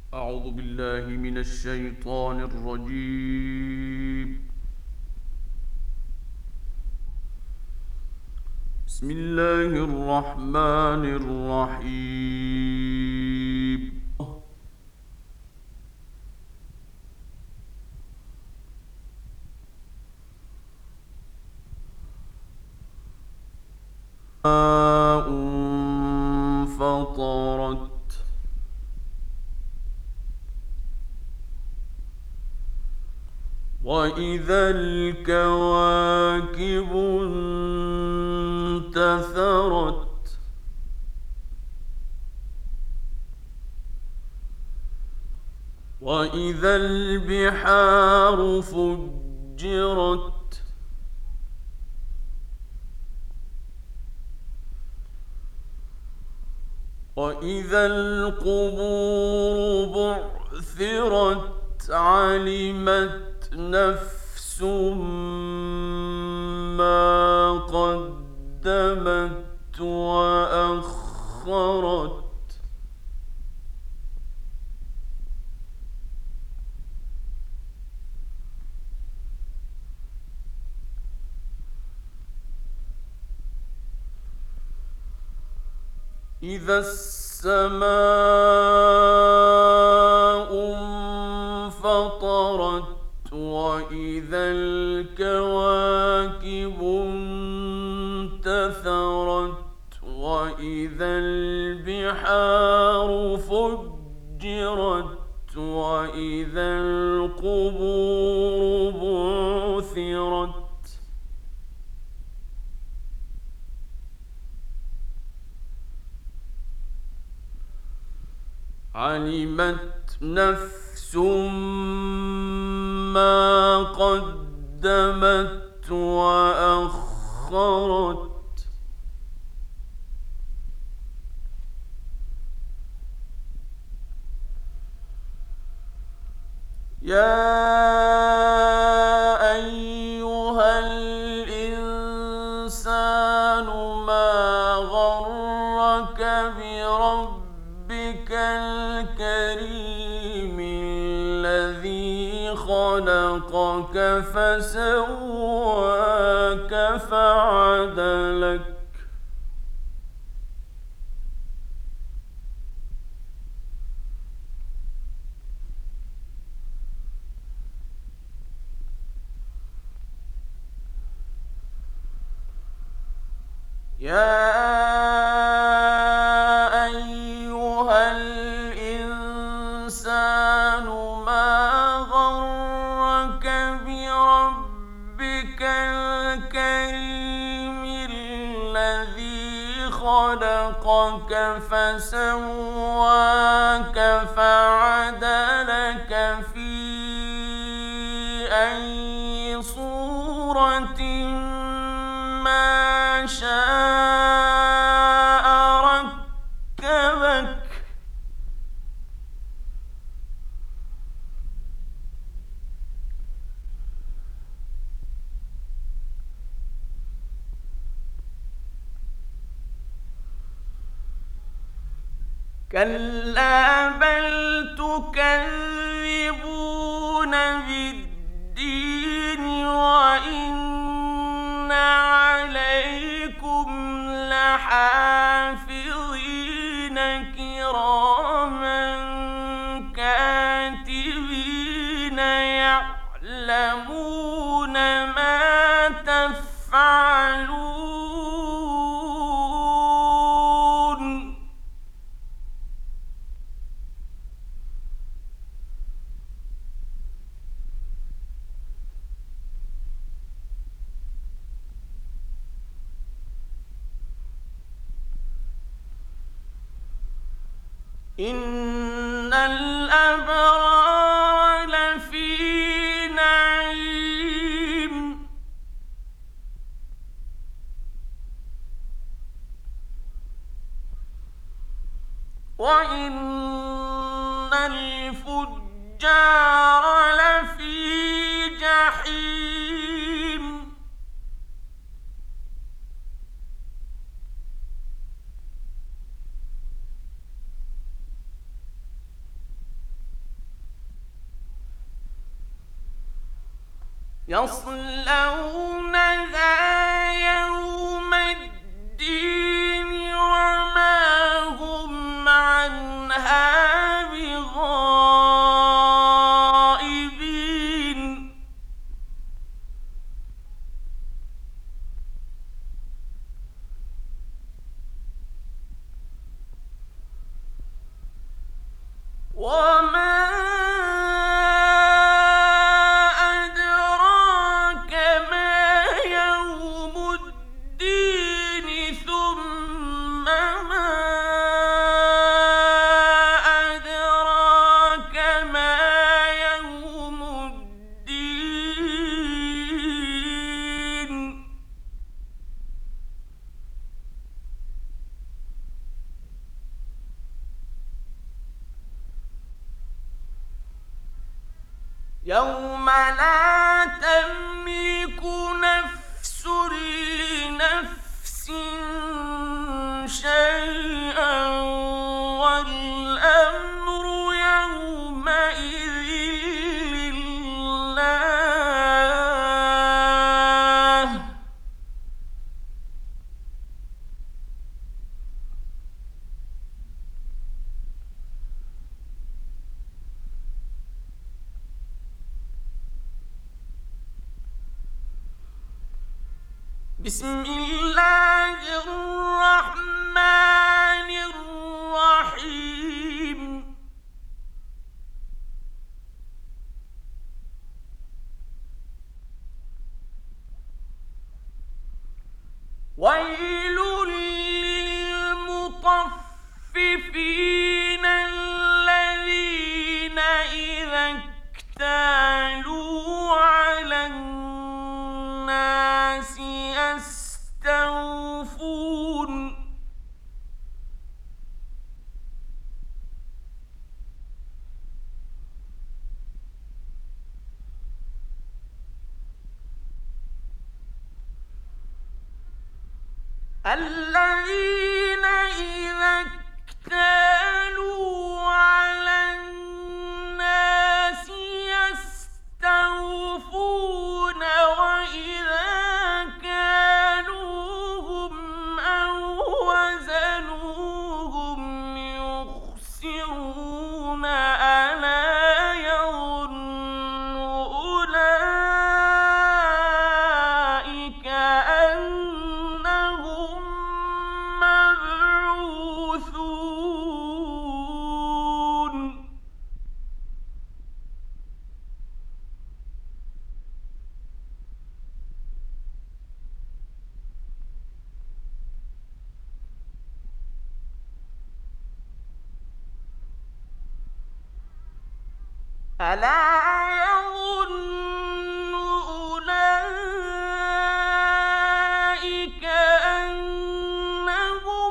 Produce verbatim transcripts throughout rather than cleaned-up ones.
أعوذ بالله من الشيطان الرجيم. بسم الله الرحمن الرحيم. ماء فطرت وإذا الكواكب انتثرت وإذا البحار فجرت وإذا القبور بعثرت علمت نفس ما قدمت وأخرت إذا السماء انفطرت وإذا الكواكب انتثرت وإذا البحار فجرت وإذا القبور بعثرت علمت نفس ما قدمت وأخرت يا أيها الإنسان ما غرك بربك الكريم الذي خلقك فسواك فعدلك يا أيها الإنسان ما غرك بربك الكريم الذي خلقك فسواك فعدلك في أي صورة ما شاء ركبك كلا بل تكذبون بالدين وإن عليكم لحافظين كراما كاتبين يعلمون ما تفعلون إن الأبرار لفي نعيم وإن الفجار لفي جحيم يصلونها يوم الدين وما هم عنها بغائبين وما أدراك ما يوم الدين ثم ما أدراك ما يوم الدين يوم لا تملك نفس لنفس شيئا والأمر يومئذ لله بسم الله الرحمن الرحيم ويل للمطففين الذين إذا اكتالوا على الناس يستوفون الذين إذا اكتالوا على الناس يستوفون وإذا كالوهم أو وزنوهم يخسرون ألا يظن أولئك أنهم مبعوثون ألا يظن أولئك أنهم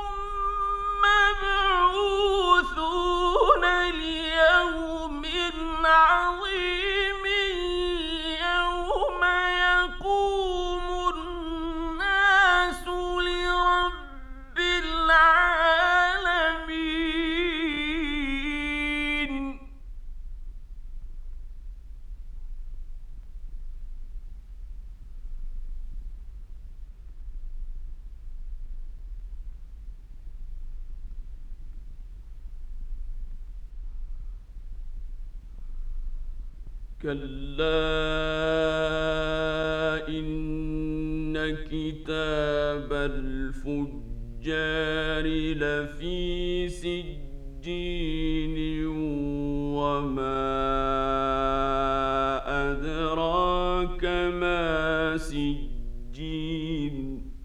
مبعوثون ليوم عظيم يوم يقوم الناس لرب العالمين كلا إن كتاب الفجار لفي سجين وما أدراك ما سجين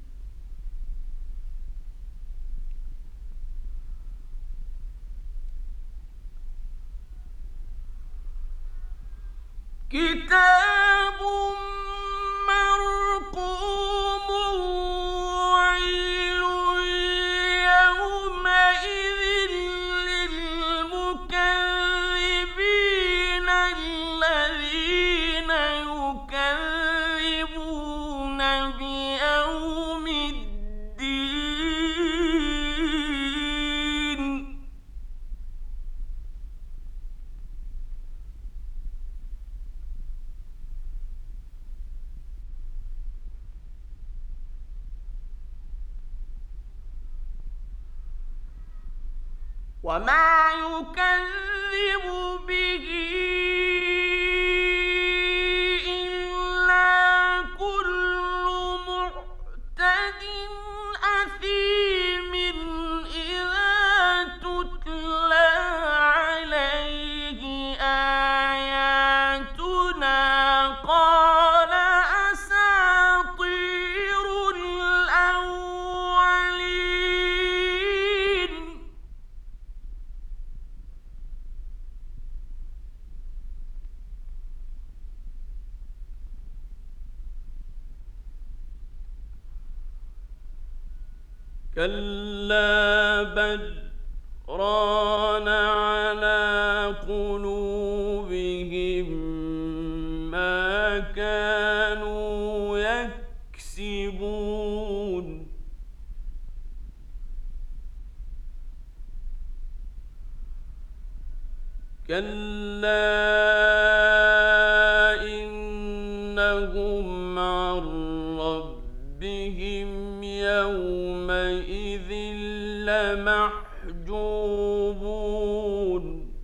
كتاب مرقوم ويل يومئذ للمكذبين الذين يكذبون بيوم الدين وما يكذب به إلا كل معتد أثيم إذا تتلى عليه آياتنا قال أساطير الأولين. كلا بل ران على قلوبهم ما كانوا يكسبون. كلا إنهم عن ربهم يومئذ لمحجوبون.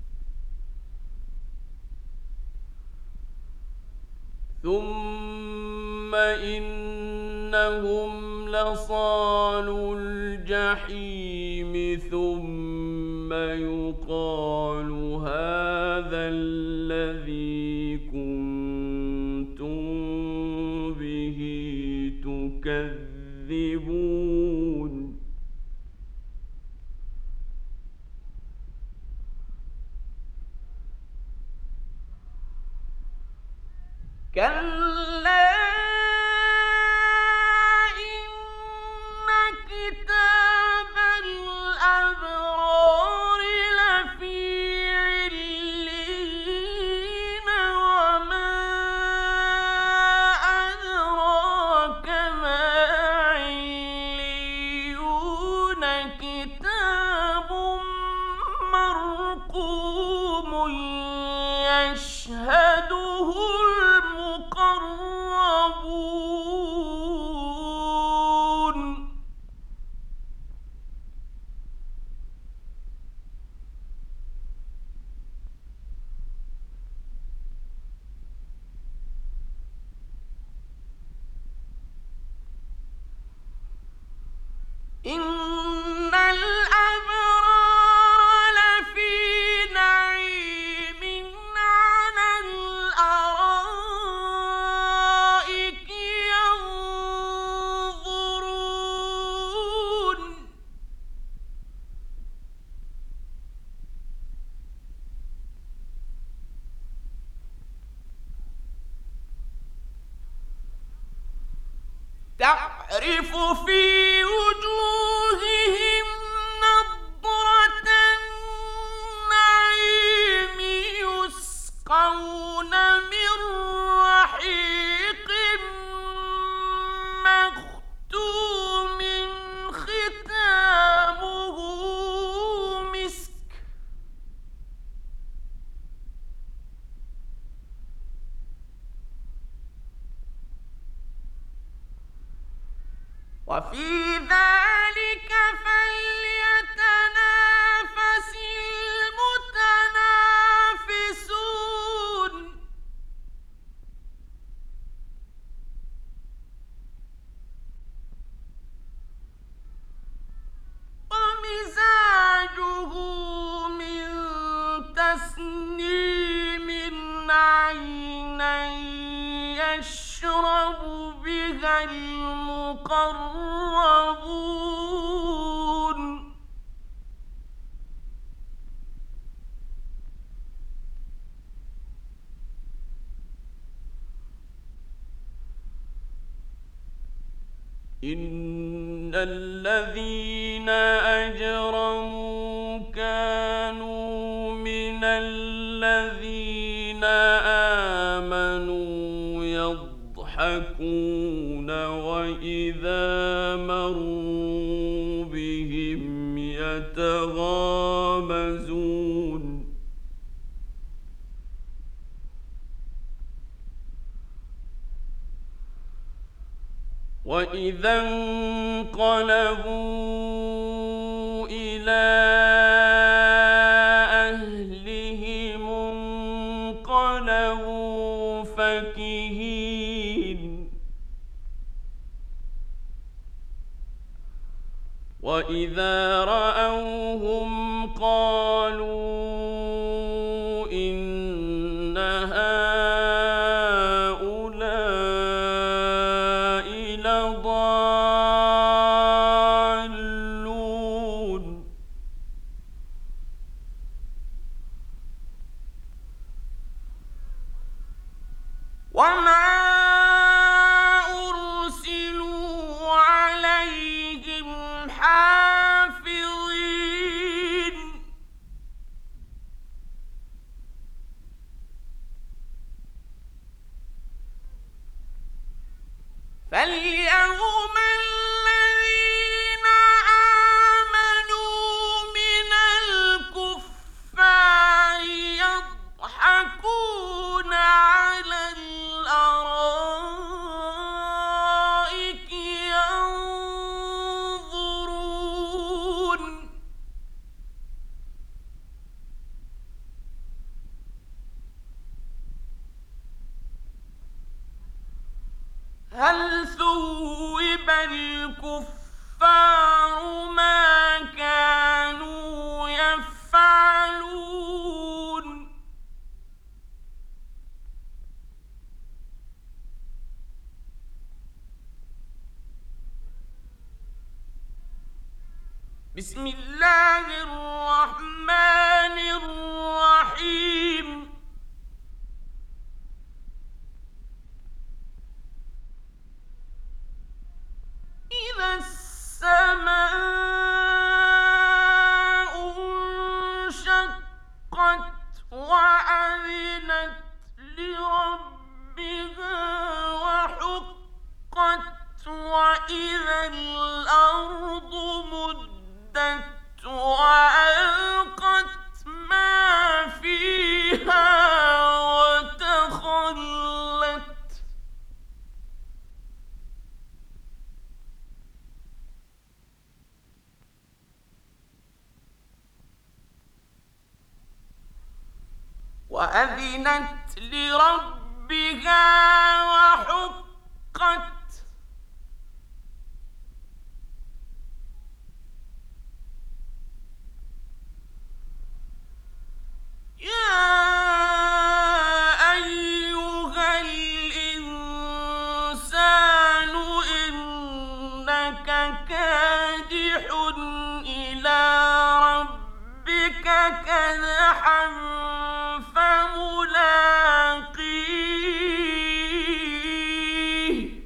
ثم إنهم لصالو الجحيم ثم يقال هذا الذي كنتم به تكذبون. كلا إن كتاب الأبرار لفي عليين وما أدراك ما عليون كتاب مرقوم يشهده المقربون. إن الأبرار لفي نعيم على الأرائك ينظرون. تعرف في وجوههم نضرة النعيم يسقون من رحيق مختوم ختامه مسك وفي ذلك فليتنافس المتنافسون. ومزاجه من تسنيم عينا يشرب بها المقربون. إن الذين أجرموا كانوا من الذين آمنوا يضحكون وإذا مروا بهم يتغامزون. وإذا انقلبوا إلى وإذا رأوهم قالوا إن هؤلاء لضالون وما أرسلوا عليهم حافظين فاليوم الذين آمنوا من الكفار يضحكون على الأرائك ينظرون هل ثوب الكفار ما كانوا يفعلون بسم الله الرحمن الرحيم إذا السماء انشقت وأذنت لربها وحقت وإذا الأرض مدت وألقت ما فيها وتخلت وأذنت لربها وحقت يا أيها الإنسان إنك كادح إلى ربك كدحا فملاقيه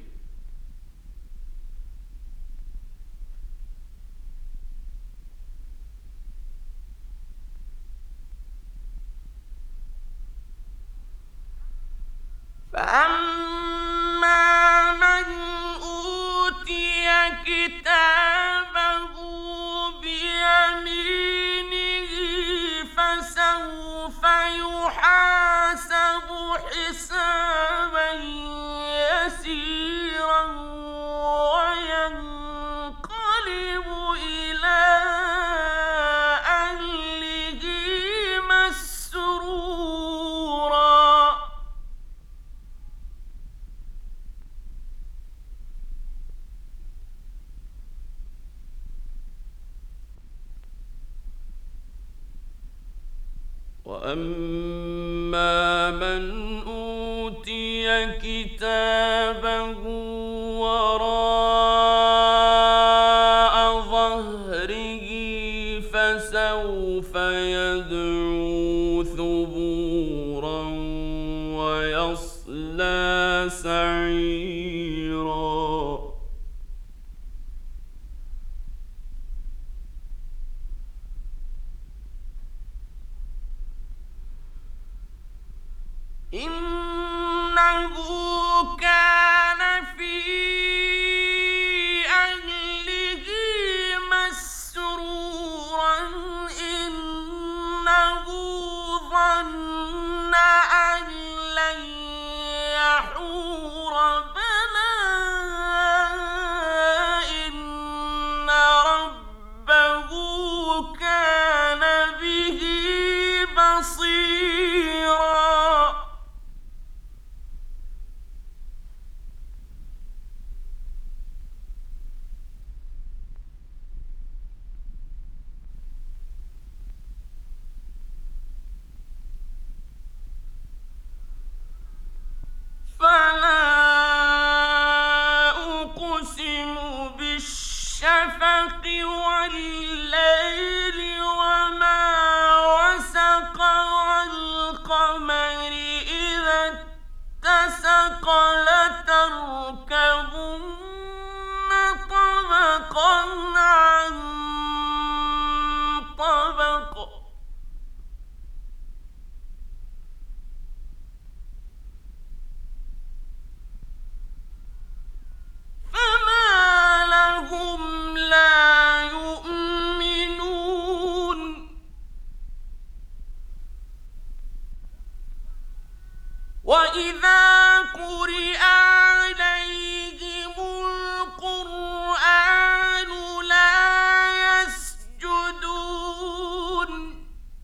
فأما من أوتي كتابه بيمينه فسوف يحاسب حسابا يسيرا وينقلب إلى أهله مسرورا وأما من أوتي كتابه وراء ظهره فسوف يدعو ثبورا ويصلى سعيرا إنه كان في أهله مسرورا إنه ظن أن لن يحور بلى إن ربه كان به بصيرا وإذا قرئ عليهم القرآن لا يسجدون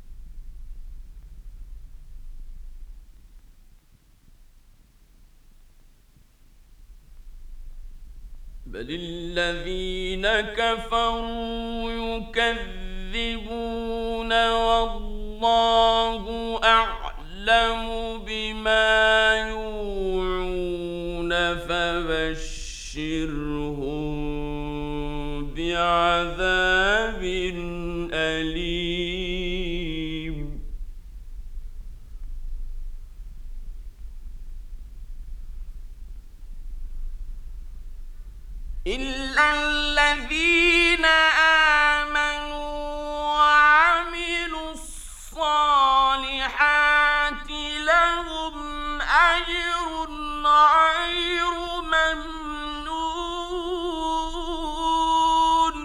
بل الذين كفروا يكذبون والله أعلم بما يوعون فبشرهم بعذاب أليم إلا الذين آمنوا وعملوا الصالحات لهم أجر غير ممنون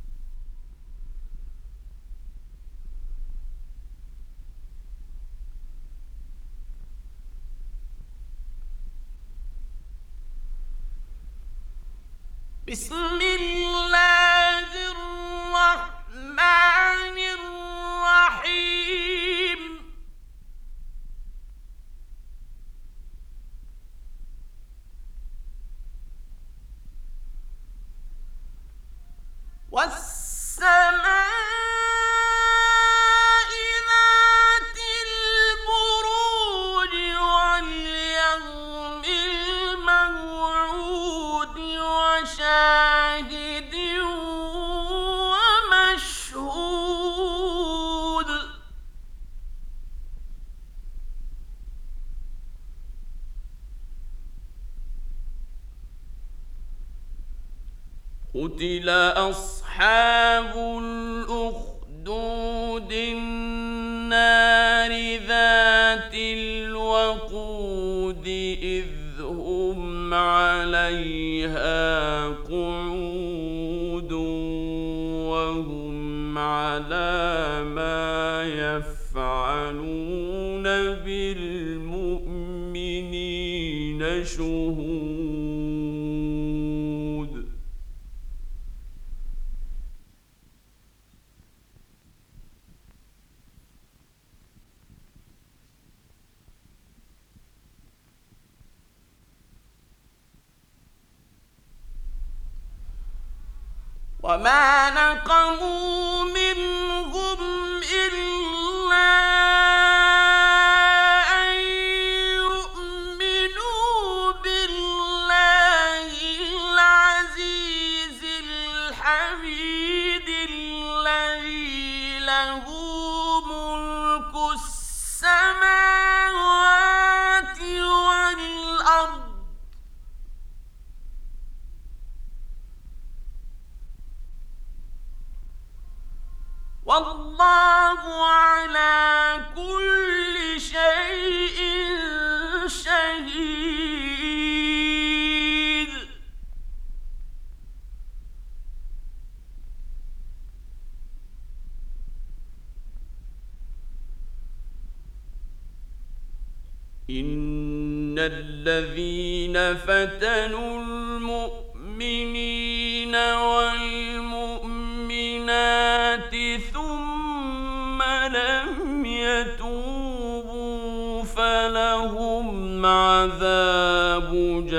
بسم الله الرحمن الرحيم والسماء ذات البروج واليوم الموعود وشاهد ومشهود قتل أصحاب الأخدود النار ذات الوقود إذ هم عليها قعود وهم على ما يفعلون بالمؤمنين شهود وما نقموا منهم إلا أن يؤمنوا بالله العزيز الحميد الذي له ملك السماوات والأرض والله على كل شيء شهيد إن الذين فتنوا المؤمنين والمؤمنات ثم لم يتوبوا فلهم عذاب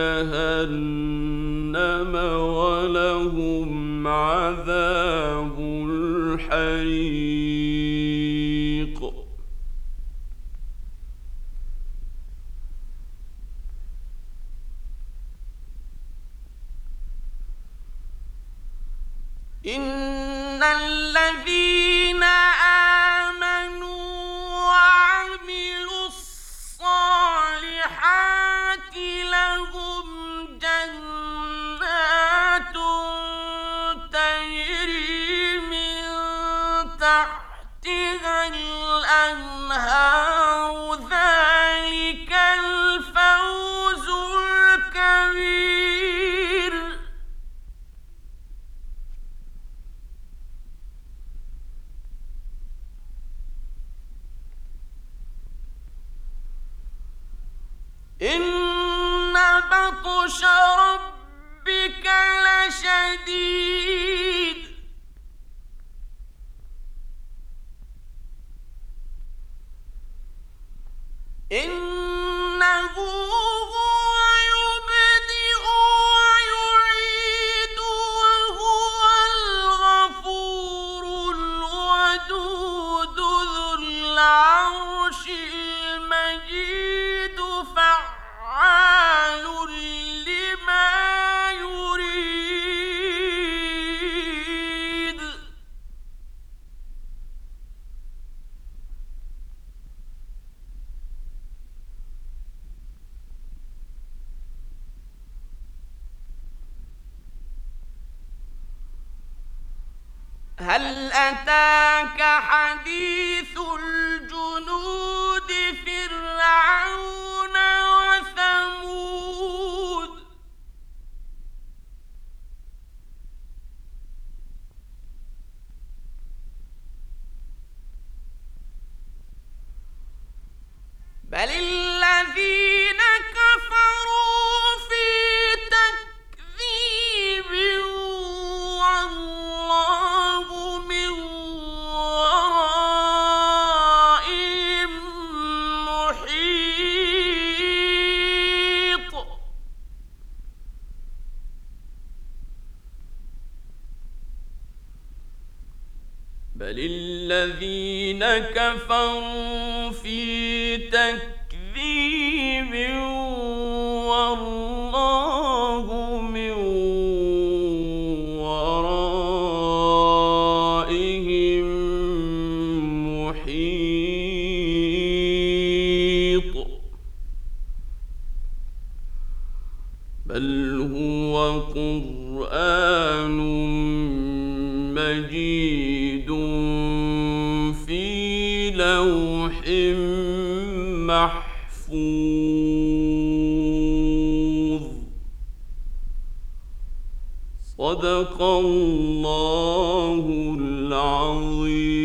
جهنم ولهم عذاب الحريق إن الذين آمنوا وعملوا الصالحات لهم جنات تجري من تحتها الأنهار ذلك الفوز الكبير إن بطش ربك لشديد إنه هو يبدئ ويعيد وهو الغفور الودود ذو العرش المجيد فعال لما يريد هل أتاك حديث الجنود فرعون وثمود بل الذين كفروا في تكذيب والله من ورائهم محيط بل الذين كفروا في تكذيب والله من ورائهم محيط بل هو قرآن مجيد في لوح محفوظ صدق الله العظيم.